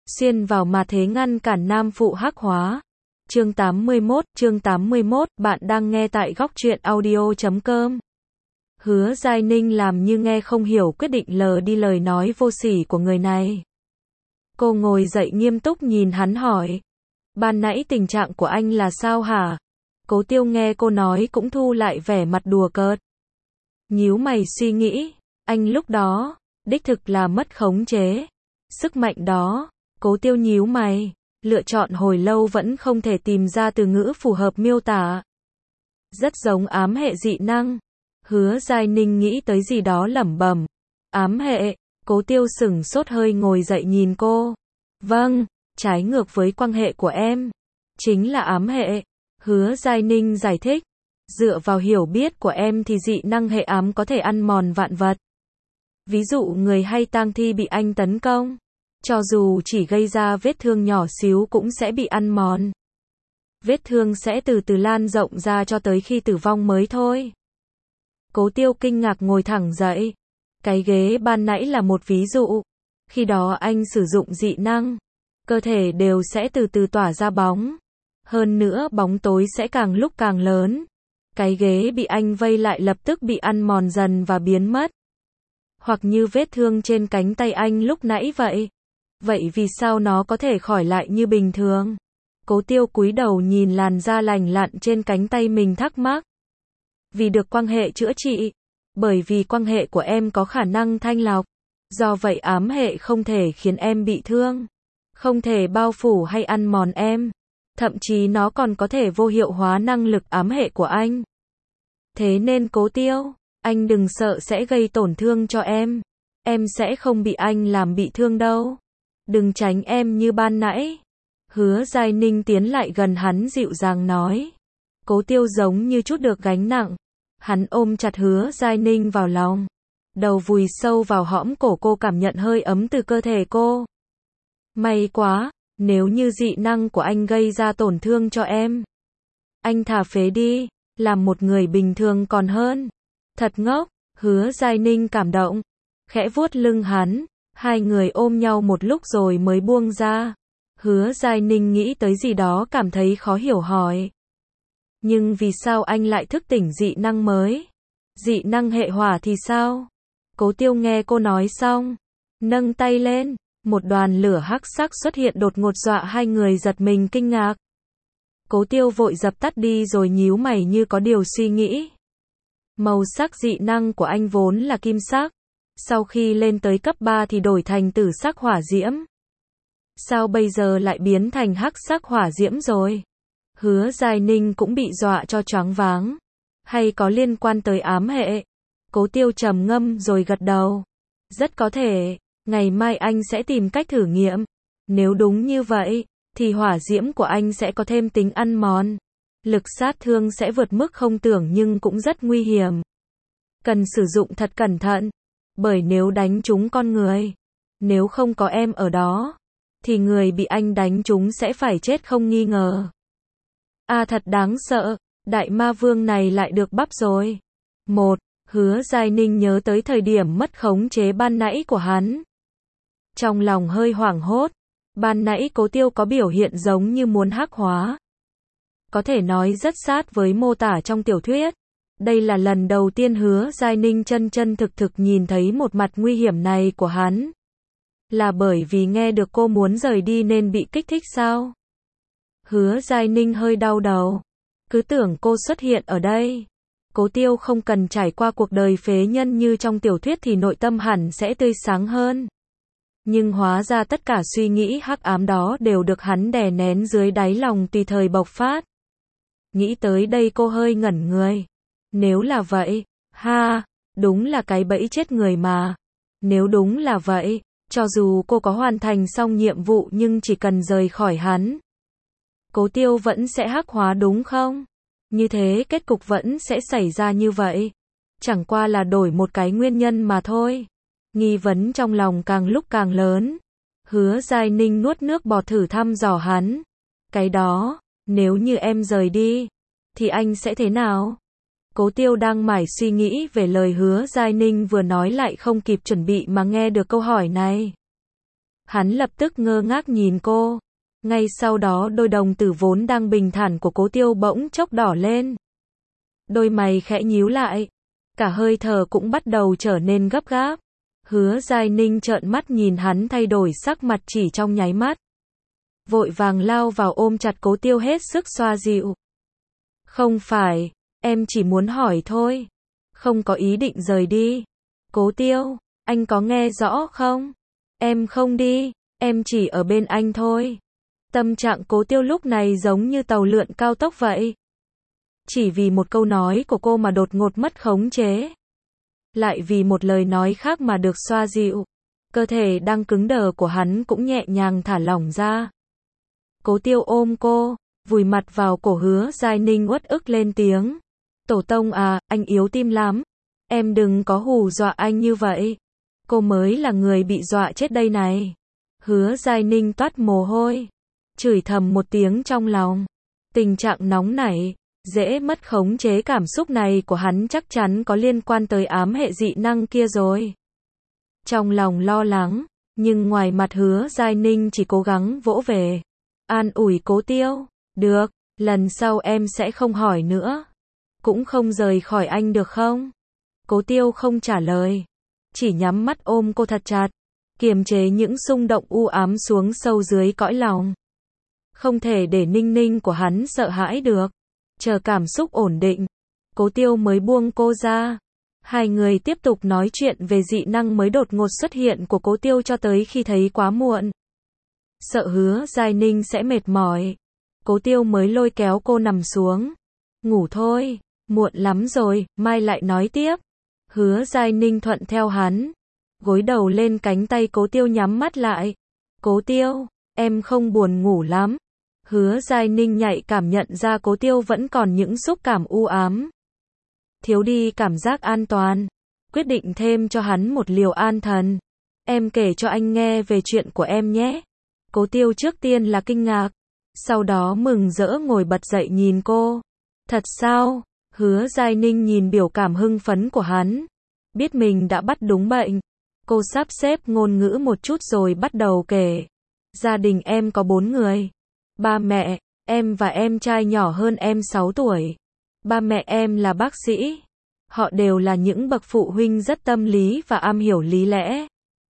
xuyên vào mà thế ngăn cản nam phụ hắc hóa. Chương 81, bạn đang nghe tại Góc Truyện Audio.com. Hứa Giai Ninh làm như nghe không hiểu, quyết định lờ đi lời nói vô sỉ của người này. Cô ngồi dậy nghiêm túc nhìn hắn hỏi. Ban nãy tình trạng của anh là sao hả? Cố Tiêu nghe cô nói cũng thu lại vẻ mặt đùa cợt. Nhíu mày suy nghĩ, anh lúc đó, đích thực là mất khống chế. Sức mạnh đó, Cố Tiêu nhíu mày, lựa chọn hồi lâu vẫn không thể tìm ra từ ngữ phù hợp miêu tả. Rất giống ám hệ dị năng. Hứa Giai Ninh nghĩ tới gì đó lẩm bẩm. Ám hệ, Cố Tiêu sửng sốt hơi ngồi dậy nhìn cô. Vâng, trái ngược với quang hệ của em. Chính là ám hệ. Hứa Giai Ninh giải thích. Dựa vào hiểu biết của em thì dị năng hệ ám có thể ăn mòn vạn vật. Ví dụ người hay tang thi bị anh tấn công, cho dù chỉ gây ra vết thương nhỏ xíu cũng sẽ bị ăn mòn. Vết thương sẽ từ từ lan rộng ra cho tới khi tử vong mới thôi. Cố Tiêu kinh ngạc ngồi thẳng dậy. Cái ghế ban nãy là một ví dụ. Khi đó anh sử dụng dị năng, cơ thể đều sẽ từ từ tỏa ra bóng. Hơn nữa bóng tối sẽ càng lúc càng lớn. Cái ghế bị anh vây lại lập tức bị ăn mòn dần và biến mất. Hoặc như vết thương trên cánh tay anh lúc nãy vậy. Vậy vì sao nó có thể khỏi lại như bình thường? Cố Tiêu cúi đầu nhìn làn da lành lặn trên cánh tay mình thắc mắc. Vì được quang hệ chữa trị. Bởi vì quang hệ của em có khả năng thanh lọc. Do vậy ám hệ không thể khiến em bị thương. Không thể bao phủ hay ăn mòn em. Thậm chí nó còn có thể vô hiệu hóa năng lực ám hệ của anh. Thế nên Cố Tiêu, anh đừng sợ sẽ gây tổn thương cho em. Em sẽ không bị anh làm bị thương đâu. Đừng tránh em như ban nãy. Hứa Giai Ninh tiến lại gần hắn dịu dàng nói. Cố Tiêu giống như chút được gánh nặng. Hắn ôm chặt Hứa Giai Ninh vào lòng. Đầu vùi sâu vào hõm cổ cô, cảm nhận hơi ấm từ cơ thể cô. May quá, nếu như dị năng của anh gây ra tổn thương cho em, anh thả phế đi, làm một người bình thường còn hơn. Thật ngốc. Hứa Giai Ninh cảm động, khẽ vuốt lưng hắn. Hai người ôm nhau một lúc rồi mới buông ra. Hứa Giai Ninh nghĩ tới gì đó cảm thấy khó hiểu hỏi. Nhưng vì sao anh lại thức tỉnh dị năng mới? Dị năng hệ hỏa thì sao? Cố Tiêu nghe cô nói xong, nâng tay lên, một đoàn lửa hắc sắc xuất hiện đột ngột dọa hai người giật mình kinh ngạc. Cố Tiêu vội dập tắt đi rồi nhíu mày như có điều suy nghĩ. Màu sắc dị năng của anh vốn là kim sắc. Sau khi lên tới cấp 3 thì đổi thành tử sắc hỏa diễm. Sao bây giờ lại biến thành hắc sắc hỏa diễm rồi? Hứa Giai Ninh cũng bị dọa cho choáng váng. Hay có liên quan tới ám hệ? Cố Tiêu trầm ngâm rồi gật đầu. Rất có thể, ngày mai anh sẽ tìm cách thử nghiệm. Nếu đúng như vậy, thì hỏa diễm của anh sẽ có thêm tính ăn mòn. Lực sát thương sẽ vượt mức không tưởng nhưng cũng rất nguy hiểm. Cần sử dụng thật cẩn thận. Bởi nếu đánh trúng con người, nếu không có em ở đó, thì người bị anh đánh trúng sẽ phải chết không nghi ngờ. À thật đáng sợ, đại ma vương này lại được bắp rồi. Hứa Giai Ninh nhớ tới thời điểm mất khống chế ban nãy của hắn. Trong lòng hơi hoảng hốt, ban nãy Cố Tiêu có biểu hiện giống như muốn hắc hóa. Có thể nói rất sát với mô tả trong tiểu thuyết. Đây là lần đầu tiên Hứa Giai Ninh chân chân thực thực nhìn thấy một mặt nguy hiểm này của hắn. Là bởi vì nghe được cô muốn rời đi nên bị kích thích sao? Hứa Giai Ninh hơi đau đầu. Cứ tưởng cô xuất hiện ở đây. Cố Tiêu không cần trải qua cuộc đời phế nhân như trong tiểu thuyết thì nội tâm hẳn sẽ tươi sáng hơn. Nhưng hóa ra tất cả suy nghĩ hắc ám đó đều được hắn đè nén dưới đáy lòng tùy thời bộc phát. Nghĩ tới đây cô hơi ngẩn người. Nếu là vậy, đúng là cái bẫy chết người mà. Nếu đúng là vậy, cho dù cô có hoàn thành xong nhiệm vụ nhưng chỉ cần rời khỏi hắn, Cố Tiêu vẫn sẽ hắc hóa đúng không? Như thế kết cục vẫn sẽ xảy ra như vậy. Chẳng qua là đổi một cái nguyên nhân mà thôi. Nghi vấn trong lòng càng lúc càng lớn. Hứa Giai Ninh nuốt nước bọt thử thăm dò hắn. Cái đó, nếu như em rời đi, thì anh sẽ thế nào? Cố Tiêu đang mải suy nghĩ về lời Hứa Giai Ninh vừa nói lại không kịp chuẩn bị mà nghe được câu hỏi này. Hắn lập tức ngơ ngác nhìn cô. Ngay sau đó đôi đồng tử vốn đang bình thản của Cố Tiêu bỗng chốc đỏ lên. Đôi mày khẽ nhíu lại. Cả hơi thở cũng bắt đầu trở nên gấp gáp. Hứa Giai Ninh trợn mắt nhìn hắn thay đổi sắc mặt chỉ trong nháy mắt. Vội vàng lao vào ôm chặt Cố Tiêu hết sức xoa dịu. Không phải, em chỉ muốn hỏi thôi. Không có ý định rời đi. Cố Tiêu, anh có nghe rõ không? Em không đi, em chỉ ở bên anh thôi. Tâm trạng Cố Tiêu lúc này giống như tàu lượn cao tốc vậy. Chỉ vì một câu nói của cô mà đột ngột mất khống chế. Lại vì một lời nói khác mà được xoa dịu. Cơ thể đang cứng đờ của hắn cũng nhẹ nhàng thả lỏng ra. Cố Tiêu ôm cô, vùi mặt vào cổ Hứa Giai Ninh uất ức lên tiếng. Tổ tông à, anh yếu tim lắm. Em đừng có hù dọa anh như vậy. Cô mới là người bị dọa chết đây này. Hứa Giai Ninh toát mồ hôi. Chửi thầm một tiếng trong lòng. Tình trạng nóng nảy, dễ mất khống chế cảm xúc này của hắn chắc chắn có liên quan tới ám hệ dị năng kia rồi. Trong lòng lo lắng, nhưng ngoài mặt Hứa Giai Ninh chỉ cố gắng vỗ về. An ủi Cố Tiêu. Được, lần sau em sẽ không hỏi nữa. Cũng không rời khỏi anh được không? Cố Tiêu không trả lời. Chỉ nhắm mắt ôm cô thật chặt. Kiềm chế những xung động u ám xuống sâu dưới cõi lòng. Không thể để Ninh Ninh của hắn sợ hãi được. Chờ cảm xúc ổn định, Cố Tiêu mới buông cô ra. Hai người tiếp tục nói chuyện về dị năng mới đột ngột xuất hiện của Cố Tiêu cho tới khi thấy quá muộn. Sợ Hứa Giai Ninh sẽ mệt mỏi. Cố Tiêu mới lôi kéo cô nằm xuống. Ngủ thôi, muộn lắm rồi, mai lại nói tiếp. Hứa Giai Ninh thuận theo hắn. Gối đầu lên cánh tay Cố Tiêu nhắm mắt lại. Cố Tiêu, em không buồn ngủ lắm. Hứa Giai Ninh nhạy cảm nhận ra Cố Tiêu vẫn còn những xúc cảm u ám. Thiếu đi cảm giác an toàn. Quyết định thêm cho hắn một liều an thần. Em kể cho anh nghe về chuyện của em nhé. Cố Tiêu trước tiên là kinh ngạc. Sau đó mừng rỡ ngồi bật dậy nhìn cô. Thật sao? Hứa Giai Ninh nhìn biểu cảm hưng phấn của hắn. Biết mình đã bắt đúng bệnh. Cô sắp xếp ngôn ngữ một chút rồi bắt đầu kể. Gia đình em có 4 người. Ba mẹ, em và em trai nhỏ hơn em 6 tuổi. Ba mẹ em là bác sĩ. Họ đều là những bậc phụ huynh rất tâm lý và am hiểu lý lẽ.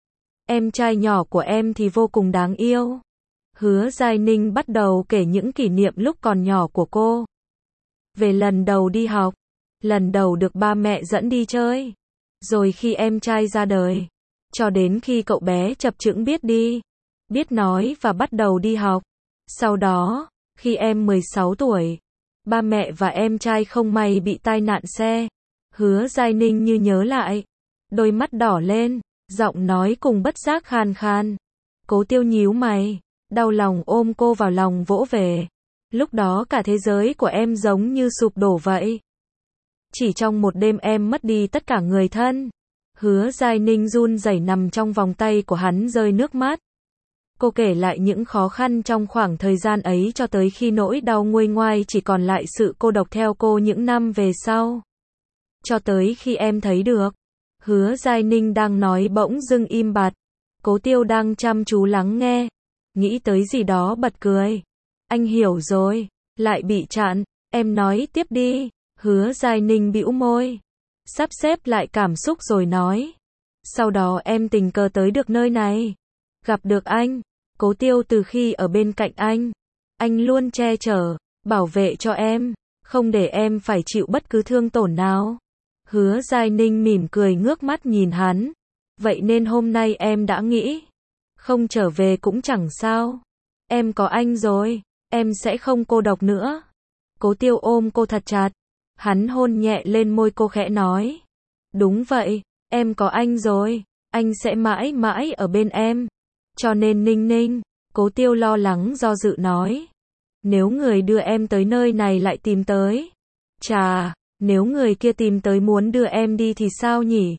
Em trai nhỏ của em thì vô cùng đáng yêu. Hứa Giai Ninh bắt đầu kể những kỷ niệm lúc còn nhỏ của cô. Về lần đầu đi học, lần đầu được ba mẹ dẫn đi chơi, rồi khi em trai ra đời, cho đến khi cậu bé chập chững biết đi, biết nói và bắt đầu đi học. Sau đó, khi em 16 tuổi, ba mẹ và em trai không may bị tai nạn xe. Hứa Giai Ninh như nhớ lại, đôi mắt đỏ lên, giọng nói cùng bất giác khan khan. Cố Tiêu nhíu mày, đau lòng ôm cô vào lòng vỗ về. Lúc đó cả thế giới của em giống như sụp đổ vậy. Chỉ trong một đêm em mất đi tất cả người thân. Hứa Giai Ninh run rẩy nằm trong vòng tay của hắn rơi nước mắt. Cô kể lại những khó khăn trong khoảng thời gian ấy cho tới khi nỗi đau nguôi ngoai chỉ còn lại sự cô độc theo cô những năm về sau. Cho tới khi em thấy được. Hứa Giai Ninh đang nói bỗng dưng im bặt. Cố Tiêu đang chăm chú lắng nghe. Nghĩ tới gì đó bật cười. Anh hiểu rồi. Lại bị chặn. Em nói tiếp đi. Hứa Giai Ninh bĩu môi. Sắp xếp lại cảm xúc rồi nói. Sau đó em tình cờ tới được nơi này. Gặp được anh. Cố Tiêu từ khi ở bên cạnh anh luôn che chở, bảo vệ cho em, không để em phải chịu bất cứ thương tổn nào. Hứa Giai Ninh mỉm cười ngước mắt nhìn hắn. Vậy nên hôm nay em đã nghĩ, không trở về cũng chẳng sao. Em có anh rồi, em sẽ không cô độc nữa. Cố Tiêu ôm cô thật chặt. Hắn hôn nhẹ lên môi cô khẽ nói. Đúng vậy, em có anh rồi, anh sẽ mãi mãi ở bên em. Cho nên Ninh Ninh, Cố Tiêu lo lắng do dự nói. Nếu người đưa em tới nơi này lại tìm tới. Chà, nếu người kia tìm tới muốn đưa em đi thì sao nhỉ?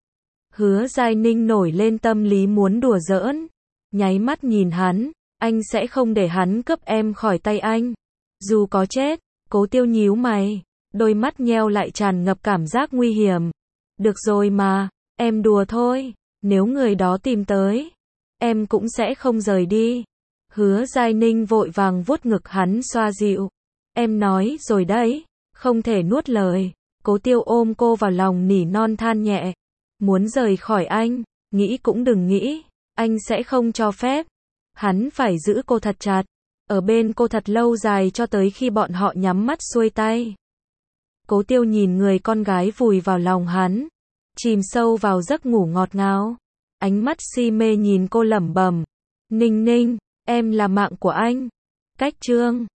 Hứa Giai Ninh nổi lên tâm lý muốn đùa giỡn. Nháy mắt nhìn hắn, anh sẽ không để hắn cướp em khỏi tay anh. Dù có chết, Cố Tiêu nhíu mày, đôi mắt nheo lại tràn ngập cảm giác nguy hiểm. Được rồi mà, em đùa thôi, nếu người đó tìm tới, em cũng sẽ không rời đi. Hứa Giai Ninh vội vàng vuốt ngực hắn xoa dịu. Em nói rồi đấy, không thể nuốt lời. Cố Tiêu ôm cô vào lòng nỉ non than nhẹ. Muốn rời khỏi anh, nghĩ cũng đừng nghĩ, anh sẽ không cho phép. Hắn phải giữ cô thật chặt, ở bên cô thật lâu dài cho tới khi bọn họ nhắm mắt xuôi tay. Cố Tiêu nhìn người con gái vùi vào lòng hắn, chìm sâu vào giấc ngủ ngọt ngào. Ánh mắt si mê nhìn cô lẩm bẩm, Ninh Ninh, em là mạng của anh. Cách chương